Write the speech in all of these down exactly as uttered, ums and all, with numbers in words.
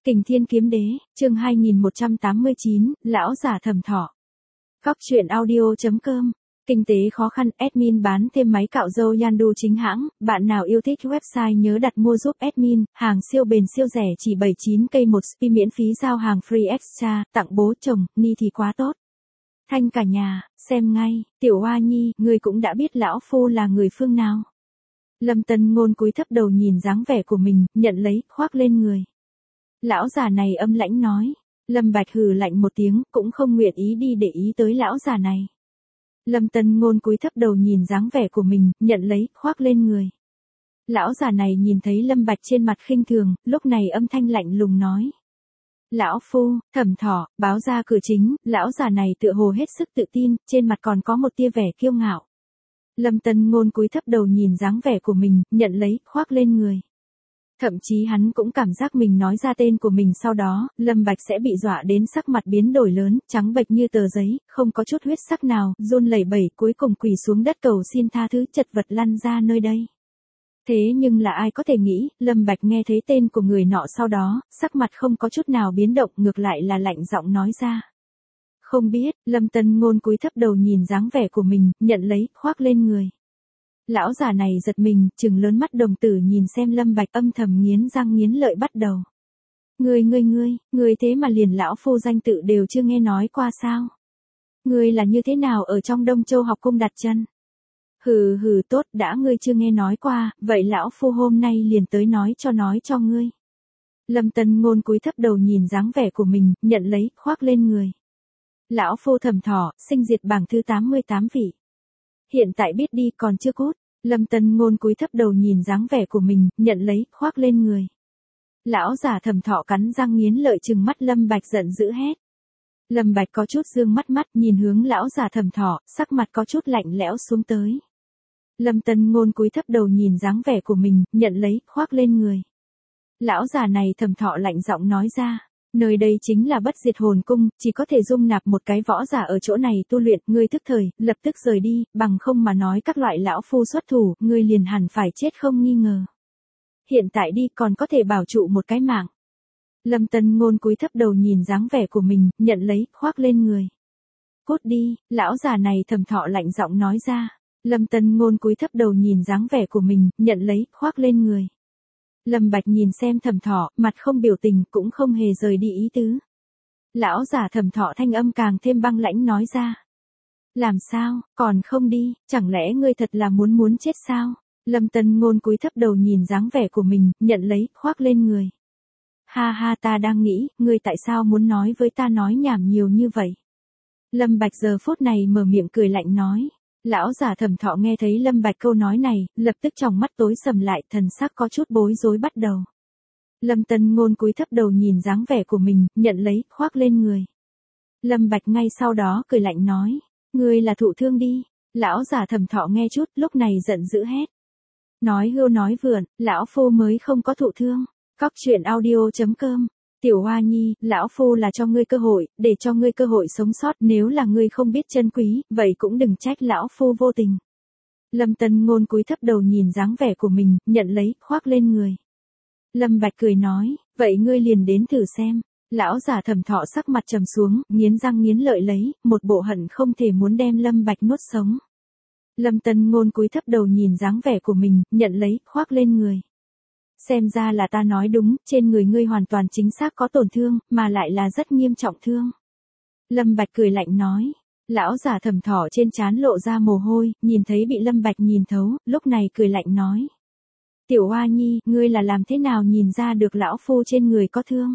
Kình Thiên Kiếm Đế, chương hai nghìn một trăm tám mươi chín, lão già thầm thọ. Cóc truyện audio chấm com. Kinh tế khó khăn, admin bán thêm máy cạo râu Yandu chính hãng, bạn nào yêu thích website nhớ đặt mua giúp admin, hàng siêu bền siêu rẻ chỉ bảy mươi chín cây một spi miễn phí giao hàng free extra, tặng bố chồng, ni thì quá tốt. Thanh cả nhà, xem ngay, Tiểu Hoa Nhi, người cũng đã biết lão phu là người phương nào. Lâm Tân Ngôn cúi thấp đầu nhìn dáng vẻ của mình, nhận lấy, khoác lên người. Lão già này âm lãnh nói. Lâm Bạch hừ lạnh một tiếng, cũng không nguyện ý đi để ý tới lão già này. Lâm Tân Ngôn cúi thấp đầu nhìn dáng vẻ của mình, nhận lấy, khoác lên người. Lão già này nhìn thấy Lâm Bạch trên mặt khinh thường, lúc này âm thanh lạnh lùng nói. Lão phu, Thẩm Thọ, báo ra cửa chính, lão già này tựa hồ hết sức tự tin, trên mặt còn có một tia vẻ kiêu ngạo. Lâm Tân Ngôn cúi thấp đầu nhìn dáng vẻ của mình, nhận lấy, khoác lên người. Thậm chí hắn cũng cảm giác mình nói ra tên của mình sau đó, Lâm Bạch sẽ bị dọa đến sắc mặt biến đổi lớn, trắng bệch như tờ giấy, không có chút huyết sắc nào, run lẩy bẩy cuối cùng quỳ xuống đất cầu xin tha thứ, chật vật lăn ra nơi đây. Thế nhưng là ai có thể nghĩ, Lâm Bạch nghe thấy tên của người nọ sau đó, sắc mặt không có chút nào biến động, ngược lại là lạnh giọng nói ra. Không biết, Lâm Tân Ngôn cúi thấp đầu nhìn dáng vẻ của mình, nhận lấy, khoác lên người. Lão già này giật mình, trừng lớn mắt đồng tử nhìn xem Lâm Bạch âm thầm nghiến răng nghiến lợi bắt đầu. Ngươi ngươi ngươi, ngươi thế mà liền lão phu danh tự đều chưa nghe nói qua sao? Ngươi là như thế nào ở trong Đông Châu học cung đặt chân? Hừ hừ tốt đã ngươi chưa nghe nói qua, vậy lão phu hôm nay liền tới nói cho nói cho ngươi. Lâm Tân Ngôn cúi thấp đầu nhìn dáng vẻ của mình, nhận lấy, khoác lên người. Lão phu Thẩm Thọ, sinh diệt bảng thứ tám mươi tám vị. Hiện tại biết đi còn chưa cút. Lâm Tân Ngôn cúi thấp đầu nhìn dáng vẻ của mình, nhận lấy, khoác lên người. Lão già Thẩm Thọ cắn răng nghiến lợi trừng mắt Lâm Bạch giận dữ hét. Lâm Bạch có chút dương mắt mắt nhìn hướng lão già Thẩm Thọ, sắc mặt có chút lạnh lẽo xuống tới. Lâm Tân Ngôn cúi thấp đầu nhìn dáng vẻ của mình, nhận lấy, khoác lên người. Lão già này Thẩm Thọ lạnh giọng nói ra. Nơi đây chính là Bất Diệt Hồn Cung, chỉ có thể dung nạp một cái võ giả ở chỗ này tu luyện, ngươi thức thời, lập tức rời đi, bằng không mà nói các loại lão phu xuất thủ, ngươi liền hẳn phải chết không nghi ngờ. Hiện tại đi còn có thể bảo trụ một cái mạng. Lâm Tân Ngôn cúi thấp đầu nhìn dáng vẻ của mình, nhận lấy, khoác lên người. Cút đi, lão già này Thẩm Thọ lạnh giọng nói ra. Lâm Tân Ngôn cúi thấp đầu nhìn dáng vẻ của mình, nhận lấy, khoác lên người. Lâm Bạch nhìn xem Thẩm Thọ, mặt không biểu tình, cũng không hề rời đi ý tứ. Lão già Thẩm Thọ thanh âm càng thêm băng lãnh nói ra. Làm sao, còn không đi, chẳng lẽ ngươi thật là muốn muốn chết sao? Lâm Tân Ngôn cúi thấp đầu nhìn dáng vẻ của mình, nhận lấy, khoác lên người. Ha ha ta đang nghĩ, ngươi tại sao muốn nói với ta nói nhảm nhiều như vậy? Lâm Bạch giờ phút này mở miệng cười lạnh nói. Lão già Thẩm Thọ nghe thấy Lâm Bạch câu nói này, lập tức tròng mắt tối sầm lại, thần sắc có chút bối rối bắt đầu. Lâm Tân Ngôn cúi thấp đầu nhìn dáng vẻ của mình, nhận lấy, khoác lên người. Lâm Bạch ngay sau đó cười lạnh nói, ngươi là thụ thương đi. Lão già Thẩm Thọ nghe chút, lúc này giận dữ hét. Nói hưu nói vượn, lão phu mới không có thụ thương. Cóc truyện audio chấm com. Tiểu Hoa Nhi, lão phu là cho ngươi cơ hội, để cho ngươi cơ hội sống sót, nếu là ngươi không biết trân quý, vậy cũng đừng trách lão phu vô tình. Lâm Tân Ngôn cúi thấp đầu nhìn dáng vẻ của mình, nhận lấy, khoác lên người. Lâm Bạch cười nói, vậy ngươi liền đến thử xem. Lão già Thẩm Thọ sắc mặt trầm xuống, nghiến răng nghiến lợi lấy, một bộ hận không thể muốn đem Lâm Bạch nuốt sống. Lâm Tân Ngôn cúi thấp đầu nhìn dáng vẻ của mình, nhận lấy, khoác lên người. Xem ra là ta nói đúng, trên người ngươi hoàn toàn chính xác có tổn thương, mà lại là rất nghiêm trọng thương. Lâm Bạch cười lạnh nói. Lão già Thẩm Thọ trên trán lộ ra mồ hôi, nhìn thấy bị Lâm Bạch nhìn thấu, lúc này cười lạnh nói. Tiểu Hoa Nhi, ngươi là làm thế nào nhìn ra được lão phu trên người có thương?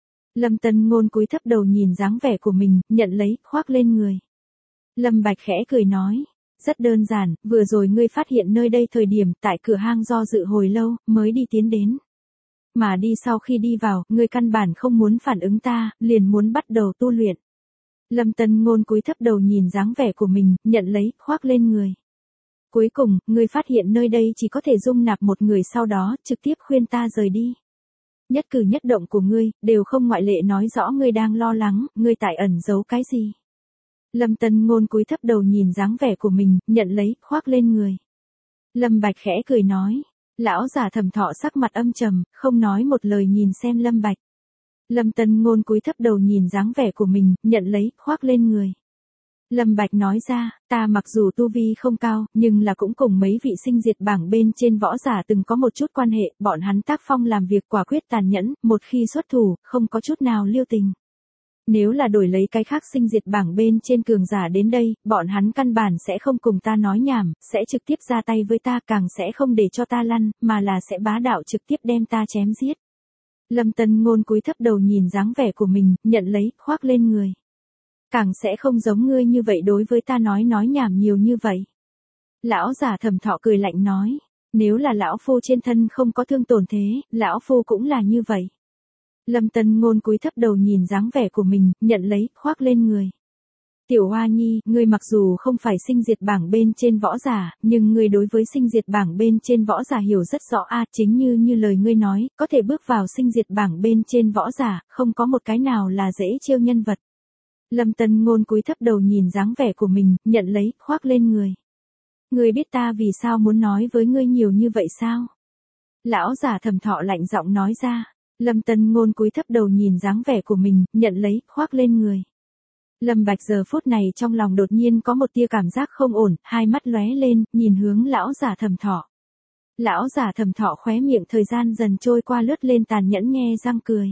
Lâm Tân Ngôn cúi thấp đầu nhìn dáng vẻ của mình, nhận lấy, khoác lên người. Lâm Bạch khẽ cười nói. Rất đơn giản, vừa rồi ngươi phát hiện nơi đây thời điểm tại cửa hang do dự hồi lâu, mới đi tiến đến. Mà đi sau khi đi vào, ngươi căn bản không muốn phản ứng ta, liền muốn bắt đầu tu luyện. Lâm Tân Ngôn cúi thấp đầu nhìn dáng vẻ của mình, nhận lấy, khoác lên người. Cuối cùng, ngươi phát hiện nơi đây chỉ có thể dung nạp một người sau đó, trực tiếp khuyên ta rời đi. Nhất cử nhất động của ngươi, đều không ngoại lệ nói rõ ngươi đang lo lắng, ngươi tại ẩn giấu cái gì. Lâm Tân Ngôn cúi thấp đầu nhìn dáng vẻ của mình, nhận lấy, khoác lên người. Lâm Bạch khẽ cười nói. Lão già Thẩm Thọ sắc mặt âm trầm, không nói một lời nhìn xem Lâm Bạch. Lâm Tân Ngôn cúi thấp đầu nhìn dáng vẻ của mình, nhận lấy, khoác lên người. Lâm Bạch nói ra, ta mặc dù tu vi không cao, nhưng là cũng cùng mấy vị sinh diệt bảng bên trên võ giả từng có một chút quan hệ, bọn hắn tác phong làm việc quả quyết tàn nhẫn, một khi xuất thủ, không có chút nào lưu tình. Nếu là đổi lấy cái khác sinh diệt bảng bên trên cường giả đến đây, bọn hắn căn bản sẽ không cùng ta nói nhảm, sẽ trực tiếp ra tay với ta, càng sẽ không để cho ta lăn, mà là sẽ bá đạo trực tiếp đem ta chém giết. Lâm Tân Ngôn cúi thấp đầu nhìn dáng vẻ của mình, nhận lấy, khoác lên người. Càng sẽ không giống ngươi như vậy đối với ta nói nói nhảm nhiều như vậy. Lão giả Thẩm Thọ cười lạnh nói, nếu là lão phu trên thân không có thương tổn thế, lão phu cũng là như vậy. Lâm Tân Ngôn cúi thấp đầu nhìn dáng vẻ của mình, nhận lấy, khoác lên người. Tiểu Hoa Nhi, ngươi mặc dù không phải sinh diệt bảng bên trên võ giả, nhưng ngươi đối với sinh diệt bảng bên trên võ giả hiểu rất rõ a, chính như như lời ngươi nói, có thể bước vào sinh diệt bảng bên trên võ giả, không có một cái nào là dễ trêu nhân vật. Lâm Tân Ngôn cúi thấp đầu nhìn dáng vẻ của mình, nhận lấy, khoác lên người. Ngươi biết ta vì sao muốn nói với ngươi nhiều như vậy sao? Lão giả Thẩm Thọ lạnh giọng nói ra. Lâm Tân Ngôn cúi thấp đầu nhìn dáng vẻ của mình, nhận lấy, khoác lên người. Lâm Bạch giờ phút này trong lòng đột nhiên có một tia cảm giác không ổn, hai mắt lóe lên, nhìn hướng lão giả Thẩm Thọ. Lão giả Thẩm Thọ khóe miệng thời gian dần trôi qua lướt lên tàn nhẫn nhe răng cười.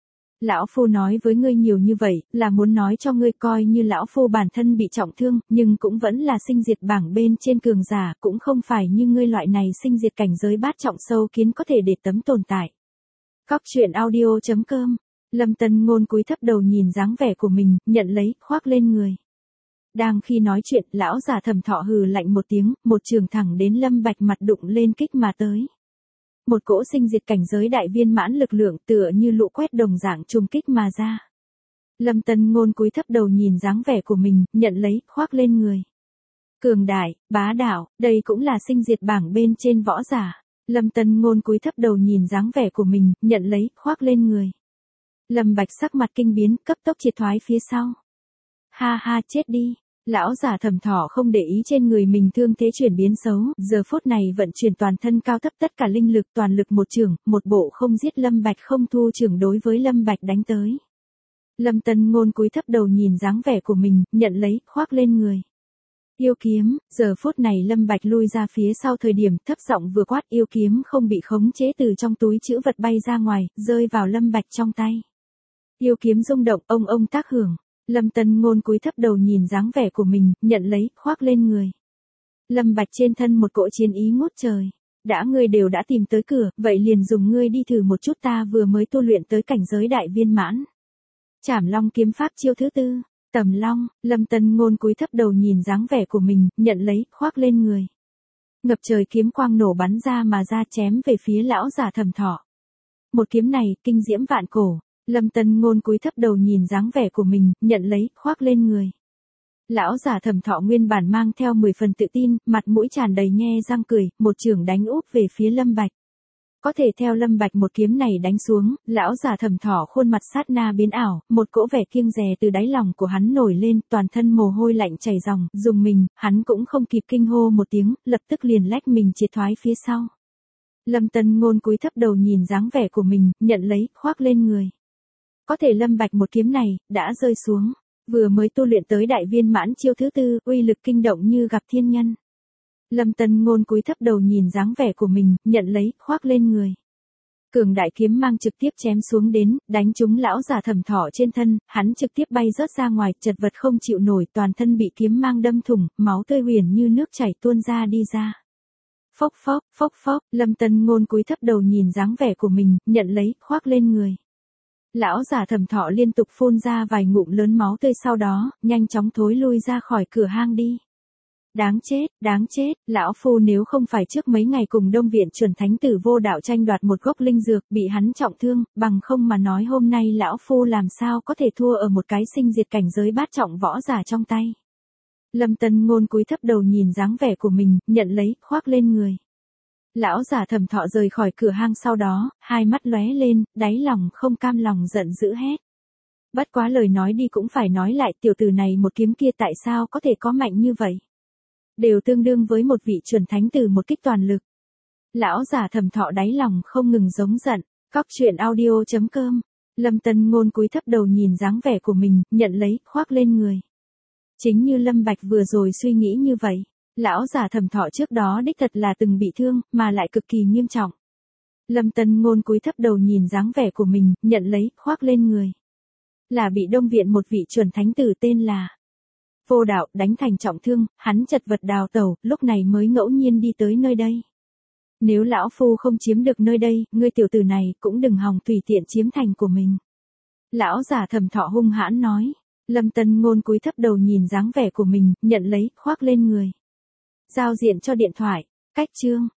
Lão phu nói với ngươi nhiều như vậy, là muốn nói cho ngươi coi như lão phu bản thân bị trọng thương, nhưng cũng vẫn là sinh diệt bảng bên trên cường giả, cũng không phải như ngươi loại này sinh diệt cảnh giới bát trọng sâu kiến có thể để tấm tồn tại. Cóc truyện audio chấm com. Lâm Tân Ngôn cúi thấp đầu nhìn dáng vẻ của mình, nhận lấy, khoác lên người. Đang khi nói chuyện, lão giả Thẩm Thọ hừ lạnh một tiếng, một trường thẳng đến Lâm Bạch mặt đụng lên kích mà tới. Một cỗ sinh diệt cảnh giới đại viên mãn lực lượng tựa như lũ quét đồng dạng trùng kích mà ra. Lâm Tân Ngôn cúi thấp đầu nhìn dáng vẻ của mình, nhận lấy, khoác lên người. Cường đại, bá đạo, đây cũng là sinh diệt bảng bên trên võ giả. Lâm Tân Ngôn cúi thấp đầu nhìn dáng vẻ của mình, nhận lấy, khoác lên người. Lâm Bạch sắc mặt kinh biến, cấp tốc triệt thoái phía sau. Ha ha, chết đi. Lão giả Thẩm Thọ không để ý trên người mình thương thế chuyển biến xấu, giờ phút này vận chuyển toàn thân cao thấp tất cả linh lực toàn lực một trường, một bộ không giết Lâm Bạch không thu trường đối với Lâm Bạch đánh tới. Lâm Tân Ngôn cúi thấp đầu nhìn dáng vẻ của mình, nhận lấy, khoác lên người. Yêu kiếm, giờ phút này Lâm Bạch lui ra phía sau thời điểm thấp giọng vừa quát, yêu kiếm không bị khống chế từ trong túi trữ vật bay ra ngoài, rơi vào Lâm Bạch trong tay. Yêu kiếm rung động, ông ông tác hưởng. Lâm Tân Ngôn cúi thấp đầu nhìn dáng vẻ của mình, nhận lấy, khoác lên người. Lâm Bạch trên thân một cỗ chiến ý ngút trời. Đã ngươi đều đã tìm tới cửa, vậy liền dùng ngươi đi thử một chút ta vừa mới tu luyện tới cảnh giới đại viên mãn. Trảm Long kiếm pháp chiêu thứ tư. Tầm Long, Lâm Tân Ngôn cúi thấp đầu nhìn dáng vẻ của mình, nhận lấy, khoác lên người. Ngập trời kiếm quang nổ bắn ra mà ra chém về phía lão giả Thẩm Thọ. Một kiếm này, kinh diễm vạn cổ. Lâm Tân Ngôn cúi thấp đầu nhìn dáng vẻ của mình, nhận lấy, khoác lên người. Lão giả Thẩm Thọ nguyên bản mang theo mười phần tự tin, mặt mũi tràn đầy nhe răng cười, một chưởng đánh úp về phía Lâm Bạch. Có thể theo Lâm Bạch một kiếm này đánh xuống, lão giả Thẩm Thọ khuôn mặt sát na biến ảo, một cỗ vẻ kiêng dè từ đáy lòng của hắn nổi lên, toàn thân mồ hôi lạnh chảy ròng, dùng mình, hắn cũng không kịp kinh hô một tiếng, lập tức liền lách mình triệt thoái phía sau. Lâm Tân Ngôn cúi thấp đầu nhìn dáng vẻ của mình, nhận lấy, khoác lên người. Có thể Lâm Bạch một kiếm này, đã rơi xuống. Vừa mới tu luyện tới đại viên mãn chiêu thứ tư, uy lực kinh động như gặp thiên nhân. Lâm Tân Ngôn cúi thấp đầu nhìn dáng vẻ của mình, nhận lấy, khoác lên người. Cường đại kiếm mang trực tiếp chém xuống đến, đánh trúng lão giả Thẩm Thọ trên thân, hắn trực tiếp bay rớt ra ngoài, chật vật không chịu nổi, toàn thân bị kiếm mang đâm thủng, máu tươi huyền như nước chảy tuôn ra đi ra. Phốc phốc, phốc phốc, Lâm Tân Ngôn cúi thấp đầu nhìn dáng vẻ của mình, nhận lấy, khoác lên người. Lão giả Thẩm Thọ liên tục phun ra vài ngụm lớn máu tươi sau đó, nhanh chóng thối lui ra khỏi cửa hang đi. Đáng chết, đáng chết, lão phu nếu không phải trước mấy ngày cùng Đông Viện chuẩn thánh tử Vô Đạo tranh đoạt một gốc linh dược, bị hắn trọng thương, bằng không mà nói hôm nay lão phu làm sao có thể thua ở một cái sinh diệt cảnh giới bát trọng võ giả trong tay. Lâm Tân Ngôn cúi thấp đầu nhìn dáng vẻ của mình, nhận lấy, khoác lên người. Lão giả Thẩm Thọ rời khỏi cửa hang sau đó, hai mắt lóe lên, đáy lòng không cam lòng giận dữ hét. Bất quá lời nói đi cũng phải nói lại, tiểu tử này một kiếm kia tại sao có thể có mạnh như vậy? Đều tương đương với một vị chuẩn thánh tử một kích toàn lực. Lão giả Thẩm Thọ đáy lòng không ngừng giống giận. Cóc truyện audio chấm com Lâm Tân Ngôn cúi thấp đầu nhìn dáng vẻ của mình, nhận lấy, khoác lên người. Chính như Lâm Bạch vừa rồi suy nghĩ như vậy, lão giả Thẩm Thọ trước đó đích thật là từng bị thương, mà lại cực kỳ nghiêm trọng. Lâm Tân Ngôn cúi thấp đầu nhìn dáng vẻ của mình, nhận lấy, khoác lên người. Là bị Đông viện một vị chuẩn thánh tử tên là Vô Đạo đánh thành trọng thương, hắn chật vật đào tẩu, lúc này mới ngẫu nhiên đi tới nơi đây. Nếu lão phu không chiếm được nơi đây, ngươi tiểu tử này cũng đừng hòng tùy tiện chiếm thành của mình. Lão giả Thẩm Thọ hung hãn nói. Lâm Tân Ngôn cúi thấp đầu nhìn dáng vẻ của mình, nhận lấy, khoác lên người. Giao diện cho điện thoại, cách chương.